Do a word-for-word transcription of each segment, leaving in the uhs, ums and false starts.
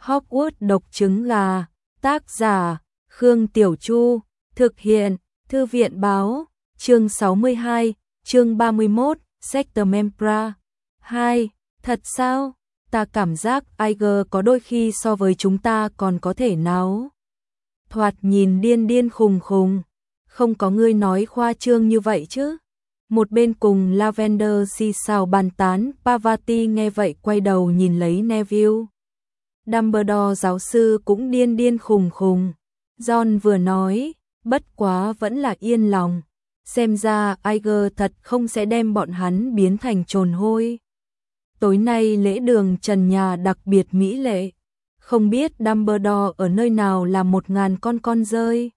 Hogwarts độc trứng gà, tác giả Khương Tiểu Chu, thực hiện Thư viện báo, chương sáu mươi hai, chương ba mươi mốt, Sector Membra. hai. Thật sao? Ta cảm giác Iger có đôi khi so với chúng ta còn có thể náo. Thoạt nhìn điên điên khùng khùng. Không có người nói khoa trương như vậy chứ. Một bên cùng Lavender xì xào bàn tán, Parvati nghe vậy quay đầu nhìn lấy Neville. Dumbledore giáo sư cũng điên điên khùng khùng. John vừa nói, bất quá vẫn là yên lòng. Xem ra Iger thật không sẽ đem bọn hắn biến thành trồn hôi. Tối nay lễ đường trần nhà đặc biệt mỹ lệ. Không biết Dumbledore ở nơi nào làm một ngàn con con rơi.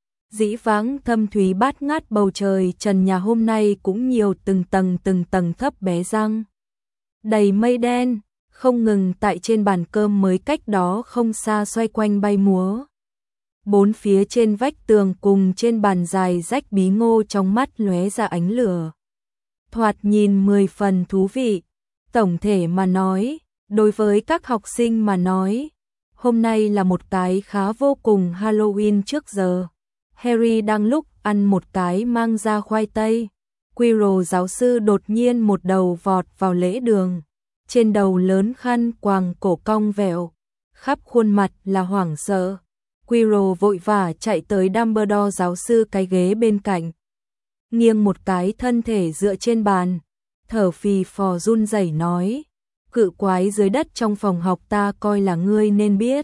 Dĩ vãng thâm thúy bát ngát bầu trời trần nhà hôm nay cũng nhiều từng tầng từng tầng thấp bé răng. Đầy mây đen, không ngừng tại trên bàn cơm mới cách đó không xa xoay quanh bay múa. Bốn phía trên vách tường cùng trên bàn dài rách bí ngô trong mắt lóe ra ánh lửa. Thoạt nhìn mười phần thú vị. Tổng thể mà nói, đối với các học sinh mà nói, hôm nay là một cái khá vô cùng Halloween trước giờ. Harry đang lúc ăn một cái mang ra khoai tây. Quirrell giáo sư đột nhiên một đầu vọt vào lễ đường. Trên đầu lớn khăn quàng cổ cong vẹo, khắp khuôn mặt là hoảng sợ. Quirrell vội vã chạy tới Dumbledore giáo sư cái ghế bên cạnh. Nghiêng một cái thân thể dựa trên bàn, thở phì phò run rẩy nói, cự quái dưới đất trong phòng học ta coi là ngươi nên biết.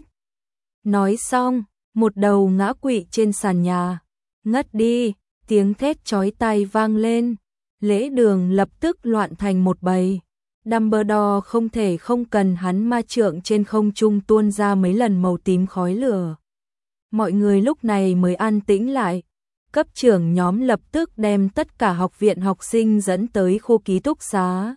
Nói xong, một đầu ngã quỵ trên sàn nhà, ngất đi, tiếng thét chói tai vang lên, lễ đường lập tức loạn thành một bầy. Dumbledore không thể không cần hắn ma trượng trên không trung tuôn ra mấy lần màu tím khói lửa. Mọi người lúc này mới an tĩnh lại. Cấp trưởng nhóm lập tức đem tất cả học viện học sinh dẫn tới khu ký túc xá.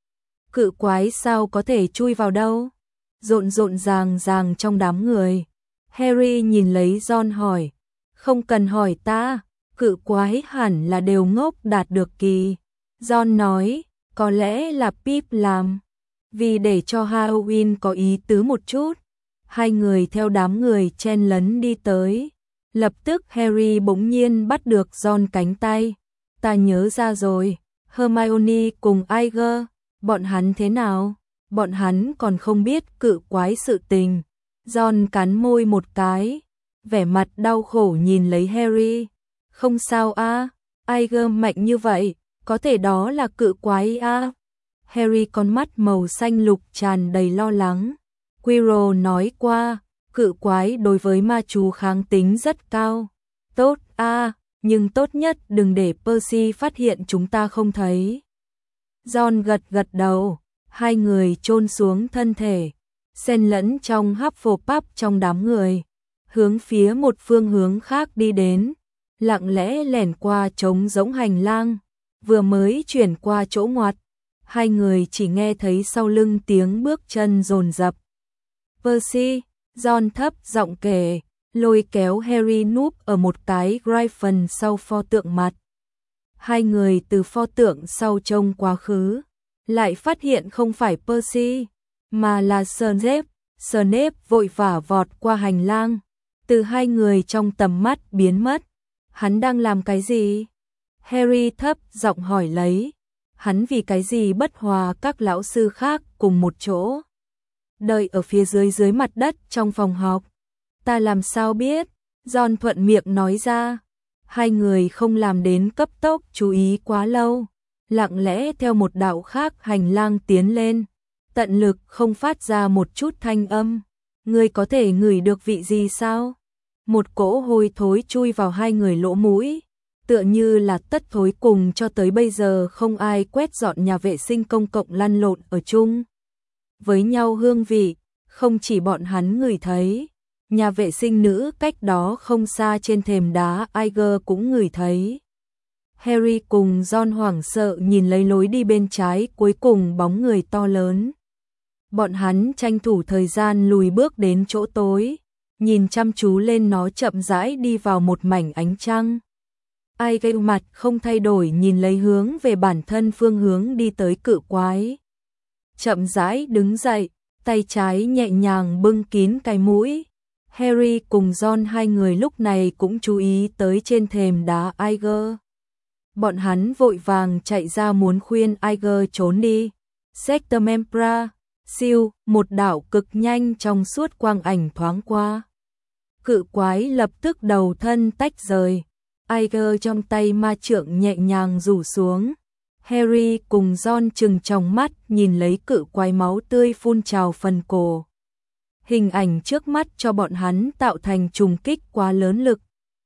Cự quái sao có thể chui vào đâu? Rộn rộn ràng ràng trong đám người. Harry nhìn lấy Ron hỏi. Không cần hỏi ta, cự quái hẳn là đều ngốc đạt được kỳ. Ron nói, có lẽ là Pip làm. Vì để cho Halloween có ý tứ một chút. Hai người theo đám người chen lấn đi tới. Lập tức Harry bỗng nhiên bắt được Ron cánh tay. Ta nhớ ra rồi, Hermione cùng Iger, bọn hắn thế nào? Bọn hắn còn không biết cự quái sự tình. Ron cắn môi một cái, vẻ mặt đau khổ nhìn lấy Harry. Không sao a, à, Iger mạnh như vậy, có thể đó là cự quái a. À. Harry con mắt màu xanh lục tràn đầy lo lắng. Quirrell nói qua, cự quái đối với ma chú kháng tính rất cao. Tốt a, à, nhưng tốt nhất đừng để Percy phát hiện chúng ta không thấy. Ron gật gật đầu, hai người chôn xuống thân thể, xen lẫn trong Hufflepuff trong đám người, hướng phía một phương hướng khác đi đến, lặng lẽ lẻn qua trống rỗng hành lang, vừa mới chuyển qua chỗ ngoặt, hai người chỉ nghe thấy sau lưng tiếng bước chân dồn dập. Percy, Ron thấp giọng kể, lôi kéo Harry núp ở một cái Gryffindor sau pho tượng mặt. Hai người từ pho tượng sau trông quá khứ, lại phát hiện không phải Percy, mà là Snape. Snape vội vã vọt qua hành lang, từ hai người trong tầm mắt biến mất. Hắn đang làm cái gì? Harry thấp giọng hỏi lấy. Hắn vì cái gì bất hòa các lão sư khác cùng một chỗ? Đợi ở phía dưới dưới mặt đất trong phòng học. Ta làm sao biết? Ron thuận miệng nói ra. Hai người không làm đến cấp tốc chú ý quá lâu, lặng lẽ theo một đạo khác hành lang tiến lên, tận lực không phát ra một chút thanh âm. Ngươi có thể ngửi được vị gì sao? Một cỗ hôi thối chui vào hai người lỗ mũi, tựa như là tất thối cùng cho tới bây giờ không ai quét dọn nhà vệ sinh công cộng lăn lộn ở chung với nhau hương vị. Không chỉ bọn hắn ngửi thấy, nhà vệ sinh nữ cách đó không xa trên thềm đá Iger cũng ngửi thấy. Harry cùng Ron hoảng sợ nhìn lấy lối đi bên trái cuối cùng bóng người to lớn. Bọn hắn tranh thủ thời gian lùi bước đến chỗ tối, nhìn chăm chú lên nó chậm rãi đi vào một mảnh ánh trăng. Iger mặt không thay đổi nhìn lấy hướng về bản thân phương hướng đi tới cự quái. Chậm rãi đứng dậy, tay trái nhẹ nhàng bưng kín cái mũi. Harry cùng Ron hai người lúc này cũng chú ý tới trên thềm đá Iger. Bọn hắn vội vàng chạy ra muốn khuyên Iger trốn đi. Sector Membra, siêu, một đạo cực nhanh trong suốt quang ảnh thoáng qua. Cự quái lập tức đầu thân tách rời. Iger trong tay ma trượng nhẹ nhàng rủ xuống. Harry cùng Ron trừng tròng mắt nhìn lấy cự quái máu tươi phun trào phần cổ. Hình ảnh trước mắt cho bọn hắn tạo thành trùng kích quá lớn lực.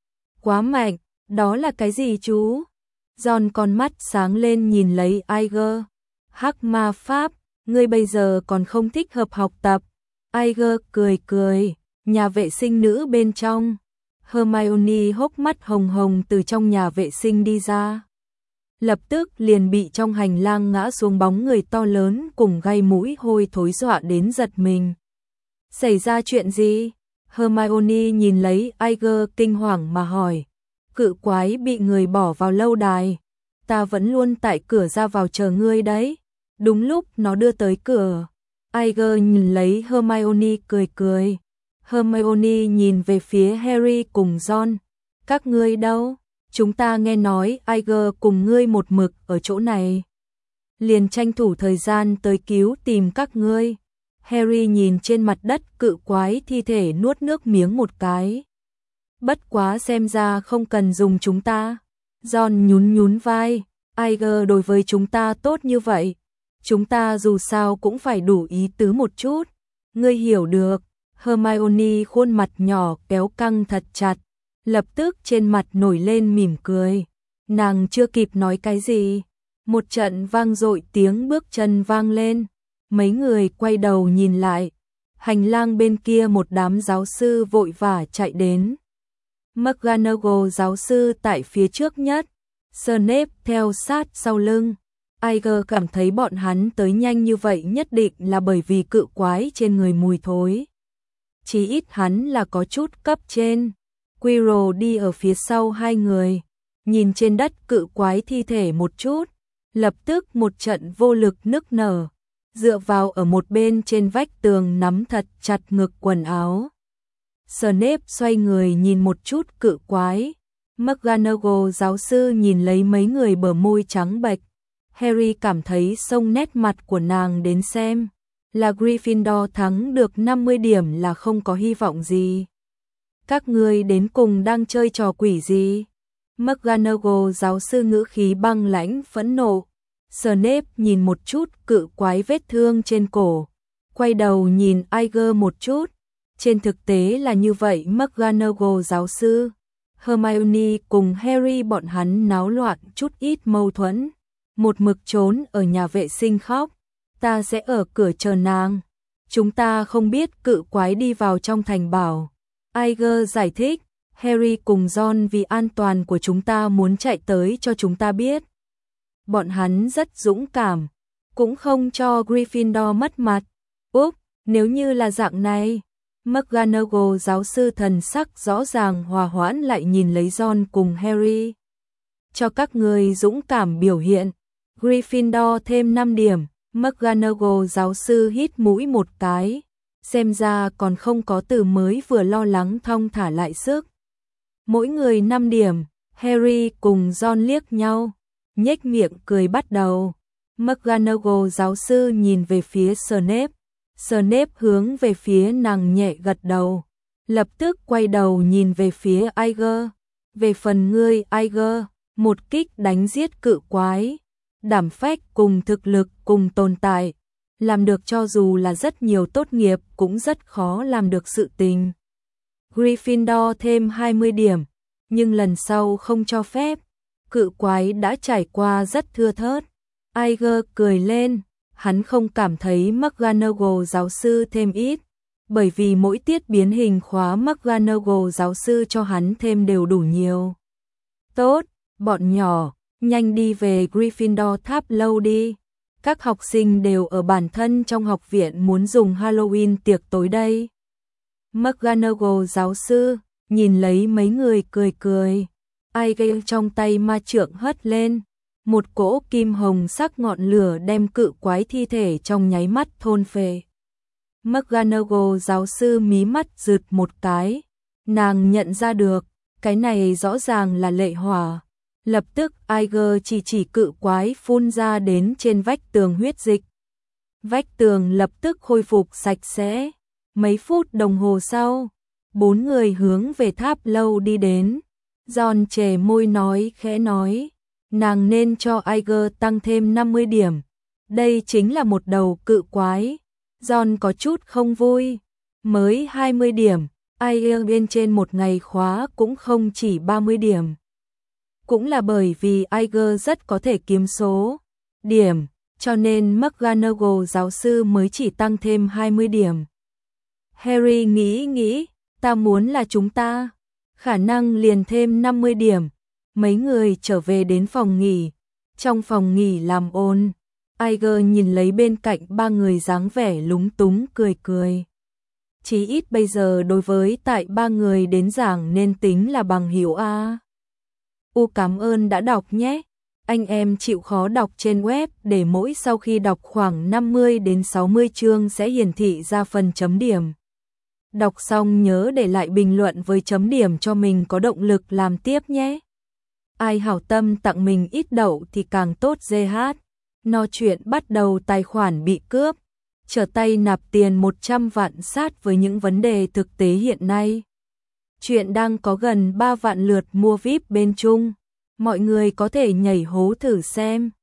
Quá mạnh, đó là cái gì chú? Ron con mắt sáng lên nhìn lấy Iger. Hắc ma pháp, ngươi bây giờ còn không thích hợp học tập. Iger cười cười, nhà vệ sinh nữ bên trong. Hermione hốc mắt hồng hồng từ trong nhà vệ sinh đi ra. Lập tức liền bị trong hành lang ngã xuống bóng người to lớn cùng gai mũi hôi thối dọa đến giật mình. Xảy ra chuyện gì? Hermione nhìn lấy Iger kinh hoàng mà hỏi. Cự quái bị người bỏ vào lâu đài. Ta vẫn luôn tại cửa ra vào chờ ngươi đấy. Đúng lúc nó đưa tới cửa. Iger nhìn lấy Hermione cười cười. Hermione nhìn về phía Harry cùng Ron. Các ngươi đâu? Chúng ta nghe nói Iger cùng ngươi một mực ở chỗ này. Liền tranh thủ thời gian tới cứu tìm các ngươi. Harry nhìn trên mặt đất cự quái thi thể nuốt nước miếng một cái. Bất quá xem ra không cần dùng chúng ta. Ron nhún nhún vai. Iger đối với chúng ta tốt như vậy. Chúng ta dù sao cũng phải đủ ý tứ một chút. Ngươi hiểu được. Hermione khuôn mặt nhỏ kéo căng thật chặt. Lập tức trên mặt nổi lên mỉm cười. Nàng chưa kịp nói cái gì. Một trận vang dội tiếng bước chân vang lên. Mấy người quay đầu nhìn lại. Hành lang bên kia một đám giáo sư vội vã chạy đến. McGonagall giáo sư tại phía trước nhất. Snape theo sát sau lưng. Iger cảm thấy bọn hắn tới nhanh như vậy nhất định là bởi vì cự quái trên người mùi thối. Chỉ ít hắn là có chút cấp trên. Quirrell đi ở phía sau hai người. Nhìn trên đất cự quái thi thể một chút. Lập tức một trận vô lực nức nở. Dựa vào ở một bên trên vách tường nắm thật chặt ngực quần áo. Snape xoay người nhìn một chút cự quái. McGonagall giáo sư nhìn lấy mấy người bờ môi trắng bệch. Harry cảm thấy xông nét mặt của nàng đến xem. Là Gryffindor thắng được năm mươi điểm là không có hy vọng gì. Các ngươi đến cùng đang chơi trò quỷ gì? McGonagall giáo sư ngữ khí băng lãnh phẫn nộ. Snape nhìn một chút cự quái vết thương trên cổ. Quay đầu nhìn Iger một chút. Trên thực tế là như vậy McGonagall giáo sư. Hermione cùng Harry bọn hắn náo loạn chút ít mâu thuẫn. Một mực trốn ở nhà vệ sinh khóc. Ta sẽ ở cửa chờ nàng. Chúng ta không biết cự quái đi vào trong thành bảo. Iger giải thích. Harry cùng Ron vì an toàn của chúng ta muốn chạy tới cho chúng ta biết. Bọn hắn rất dũng cảm. Cũng không cho Gryffindor mất mặt. Úp, nếu như là dạng này. McGonagall giáo sư thần sắc rõ ràng hòa hoãn lại nhìn lấy Ron cùng Harry. Cho các người dũng cảm biểu hiện. Gryffindor thêm năm điểm. McGonagall giáo sư hít mũi một cái. Xem ra còn không có từ mới vừa lo lắng thong thả lại sức. Mỗi người năm điểm. Harry cùng Ron liếc nhau. Nhếch miệng cười bắt đầu. McGonagall giáo sư nhìn về phía Snape. Snape hướng về phía nàng nhẹ gật đầu. Lập tức quay đầu nhìn về phía Iger. Về phần ngươi Iger, một kích đánh giết cự quái. Đảm phách cùng thực lực cùng tồn tại. Làm được cho dù là rất nhiều tốt nghiệp cũng rất khó làm được sự tình. Gryffindor thêm hai mươi điểm. Nhưng lần sau không cho phép. Cự quái đã trải qua rất thưa thớt. Iger cười lên. Hắn không cảm thấy McGonagall giáo sư thêm ít. Bởi vì mỗi tiết biến hình khóa McGonagall giáo sư cho hắn thêm đều đủ nhiều. Tốt, bọn nhỏ, nhanh đi về Gryffindor tháp lâu đi. Các học sinh đều ở bản thân trong học viện muốn dùng Halloween tiệc tối đây. McGonagall giáo sư, nhìn lấy mấy người cười cười. Iger trong tay ma trượng hất lên. Một cỗ kim hồng sắc ngọn lửa đem cự quái thi thể trong nháy mắt thôn phệ. McGonagall giáo sư mí mắt rụt một cái. Nàng nhận ra được, cái này rõ ràng là lệ hỏa. Lập tức Iger chỉ chỉ cự quái phun ra đến trên vách tường huyết dịch. Vách tường lập tức khôi phục sạch sẽ. Mấy phút đồng hồ sau, bốn người hướng về tháp lâu đi đến. John chề môi nói khẽ nói, nàng nên cho Iger tăng thêm năm mươi điểm. Đây chính là một đầu cự quái. John có chút không vui. Mới hai mươi điểm, Iger bên trên một ngày khóa cũng không chỉ ba mươi điểm. Cũng là bởi vì Iger rất có thể kiếm số điểm, cho nên McGonagall giáo sư mới chỉ tăng thêm hai mươi điểm. Harry nghĩ nghĩ, ta muốn là chúng ta, khả năng liền thêm năm mươi điểm. Mấy người trở về đến phòng nghỉ, trong phòng nghỉ làm ồn. Iger nhìn lấy bên cạnh ba người dáng vẻ lúng túng cười cười. Chí ít bây giờ đối với tại ba người đến giảng nên tính là bằng hữu a. U cảm ơn đã đọc nhé. Anh em chịu khó đọc trên web để mỗi sau khi đọc khoảng năm mươi đến sáu mươi chương sẽ hiển thị ra phần chấm điểm. Đọc xong nhớ để lại bình luận với chấm điểm cho mình có động lực làm tiếp nhé. Ai hảo tâm tặng mình ít đậu thì càng tốt giê hát. No chuyện bắt đầu tài khoản bị cướp. Trở tay nạp tiền một trăm vạn sát với những vấn đề thực tế hiện nay. Chuyện đang có gần ba vạn lượt mua víp bên Trung. Mọi người có thể nhảy hố thử xem.